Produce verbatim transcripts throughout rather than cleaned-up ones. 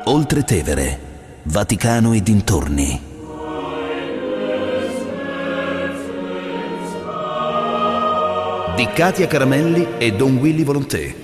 Oltre Tevere, Vaticano e dintorni. Di Katia Caramelli e Don Willy Volonté.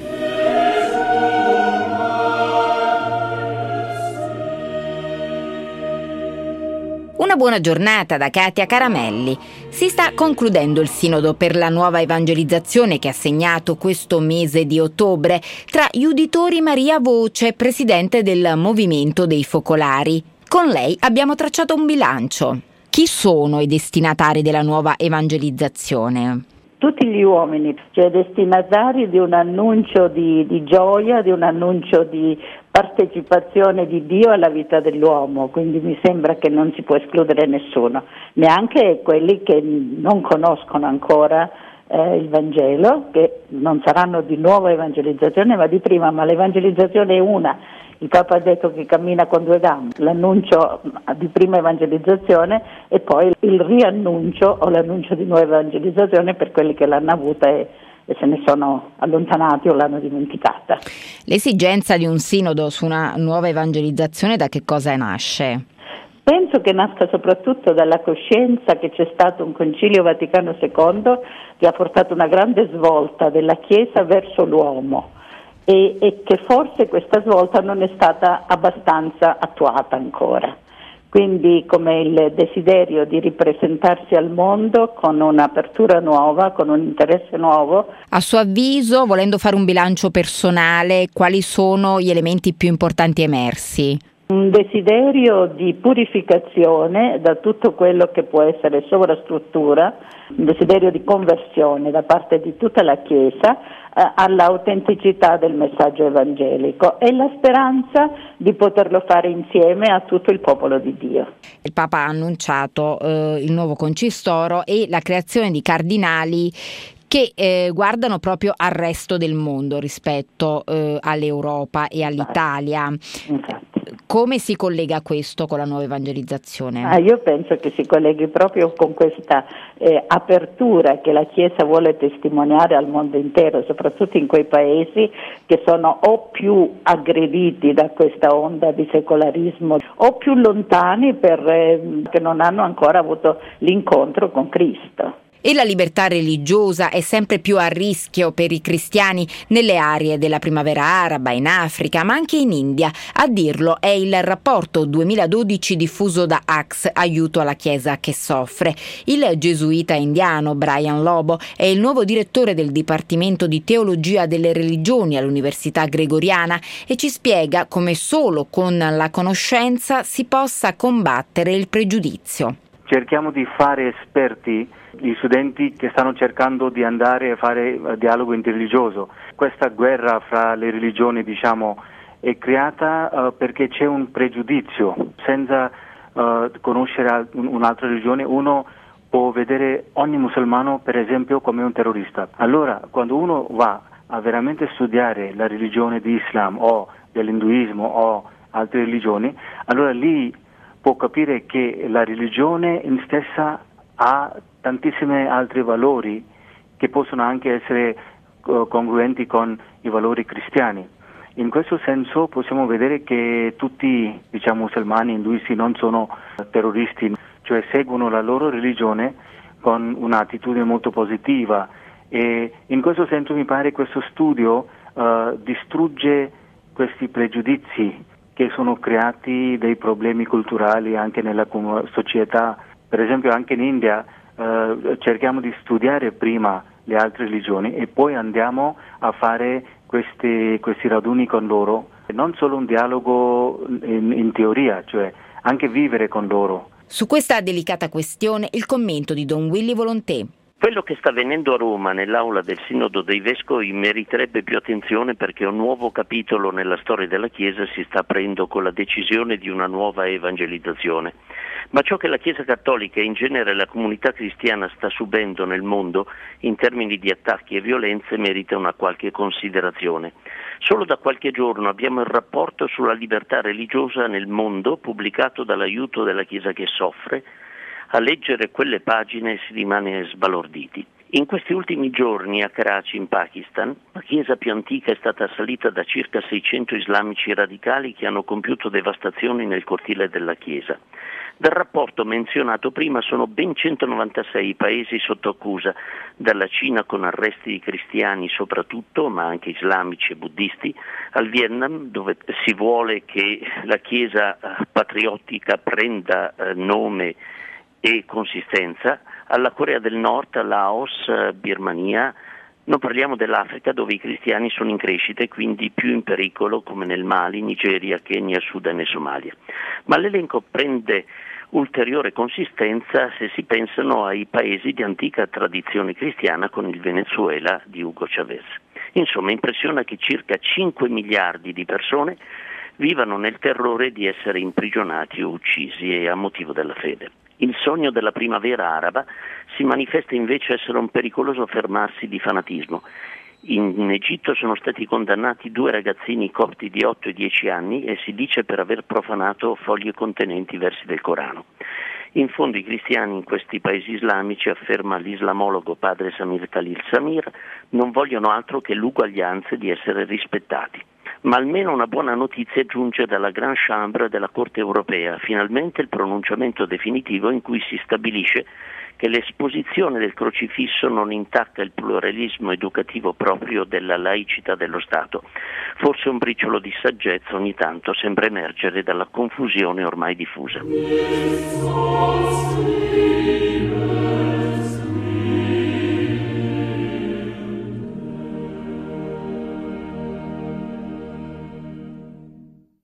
Una buona giornata da Katia Caramelli. Si sta concludendo il sinodo per la nuova evangelizzazione che ha segnato questo mese di ottobre tra gli uditori Maria Voce, presidente del Movimento dei Focolari. Con lei abbiamo tracciato un bilancio. Chi sono i destinatari della nuova evangelizzazione? Tutti gli uomini, cioè destinatari di un annuncio di, di gioia, di un annuncio di partecipazione di Dio alla vita dell'uomo, quindi mi sembra che non si può escludere nessuno, neanche quelli che non conoscono ancora eh, il Vangelo, che non saranno di nuova evangelizzazione ma di prima, ma l'evangelizzazione è una. Il Papa ha detto che cammina con due gambe, l'annuncio di prima evangelizzazione e poi il riannuncio o l'annuncio di nuova evangelizzazione per quelli che l'hanno avuta e, e se ne sono allontanati o l'hanno dimenticata. L'esigenza di un sinodo su una nuova evangelizzazione da che cosa nasce? Penso che nasca soprattutto dalla coscienza che c'è stato un Concilio Vaticano secondo che ha portato una grande svolta della Chiesa verso l'uomo. E, e che forse questa svolta non è stata abbastanza attuata ancora. Quindi come il desiderio di ripresentarsi al mondo con un'apertura nuova, con un interesse nuovo. A suo avviso, volendo fare un bilancio personale, quali sono gli elementi più importanti emersi? Un desiderio di purificazione da tutto quello che può essere sovrastruttura, un desiderio di conversione da parte di tutta la Chiesa eh, all'autenticità del messaggio evangelico e la speranza di poterlo fare insieme a tutto il popolo di Dio. Il Papa ha annunciato eh, il nuovo concistoro e la creazione di cardinali che eh, guardano proprio al resto del mondo rispetto eh, all'Europa e all'Italia. Infatti. Come si collega questo con la nuova evangelizzazione? Ah, io penso che si colleghi proprio con questa eh, apertura che la Chiesa vuole testimoniare al mondo intero, soprattutto in quei paesi che sono o più aggrediti da questa onda di secolarismo o più lontani per, eh, che non hanno ancora avuto l'incontro con Cristo. E la libertà religiosa è sempre più a rischio per i cristiani nelle aree della primavera araba, in Africa, ma anche in India. A dirlo è il rapporto duemiladodici diffuso da A C S, Aiuto alla Chiesa che soffre. Il gesuita indiano Brian Lobo è il nuovo direttore del Dipartimento di Teologia delle Religioni all'Università Gregoriana e ci spiega come solo con la conoscenza si possa combattere il pregiudizio. Cerchiamo di fare esperti gli studenti che stanno cercando di andare a fare uh, dialogo interreligioso. Questa guerra fra le religioni, diciamo, è creata uh, perché c'è un pregiudizio. Senza uh, conoscere un, un'altra religione, uno può vedere ogni musulmano, per esempio, come un terrorista. Allora, quando uno va a veramente studiare la religione di Islam o dell'induismo o altre religioni, allora lì può capire che la religione in stessa ha tantissimi altri valori che possono anche essere uh, congruenti con i valori cristiani. In questo senso possiamo vedere che tutti, diciamo, musulmani, induisti non sono terroristi, cioè seguono la loro religione con un'attitudine molto positiva e in questo senso mi pare questo studio uh, distrugge questi pregiudizi che sono creati dei problemi culturali anche nella società. Per esempio anche in India eh, cerchiamo di studiare prima le altre religioni e poi andiamo a fare questi, questi raduni con loro, non solo un dialogo in, in teoria, cioè anche vivere con loro. Su questa delicata questione il commento di Don Willy Volonté. Quello che sta avvenendo a Roma nell'aula del Sinodo dei Vescovi meriterebbe più attenzione perché un nuovo capitolo nella storia della Chiesa si sta aprendo con la decisione di una nuova evangelizzazione. Ma ciò che la Chiesa Cattolica e in genere la comunità cristiana sta subendo nel mondo in termini di attacchi e violenze merita una qualche considerazione. Solo da qualche giorno abbiamo il rapporto sulla libertà religiosa nel mondo pubblicato dall'Aiuto della Chiesa che soffre. A leggere quelle pagine si rimane sbalorditi. In questi ultimi giorni a Karachi, in Pakistan, la chiesa più antica è stata assalita da circa seicento islamici radicali che hanno compiuto devastazioni nel cortile della chiesa. Dal rapporto menzionato prima sono ben centonovantasei i paesi sotto accusa, dalla Cina con arresti di cristiani soprattutto, ma anche islamici e buddisti, al Vietnam dove si vuole che la chiesa patriottica prenda eh, nome e consistenza, alla Corea del Nord, Laos, Birmania. Non parliamo dell'Africa dove i cristiani sono in crescita e quindi più in pericolo, come nel Mali, Nigeria, Kenya, Sudan e Somalia. Ma l'elenco prende ulteriore consistenza se si pensano ai paesi di antica tradizione cristiana con il Venezuela di Hugo Chavez. Insomma, impressiona che circa cinque miliardi di persone vivano nel terrore di essere imprigionati o uccisi e a motivo della fede. Il sogno della primavera araba si manifesta invece essere un pericoloso fermarsi di fanatismo. In Egitto sono stati condannati due ragazzini copti di otto e dieci anni e si dice per aver profanato foglie contenenti versi del Corano. In fondo i cristiani in questi paesi islamici, afferma l'islamologo padre Samir Khalil Samir, non vogliono altro che l'uguaglianza di essere rispettati. Ma almeno una buona notizia giunge dalla Grand Chambre della Corte europea, finalmente il pronunciamento definitivo in cui si stabilisce che l'esposizione del crocifisso non intacca il pluralismo educativo proprio della laicità dello Stato. Forse un briciolo di saggezza ogni tanto sembra emergere dalla confusione ormai diffusa.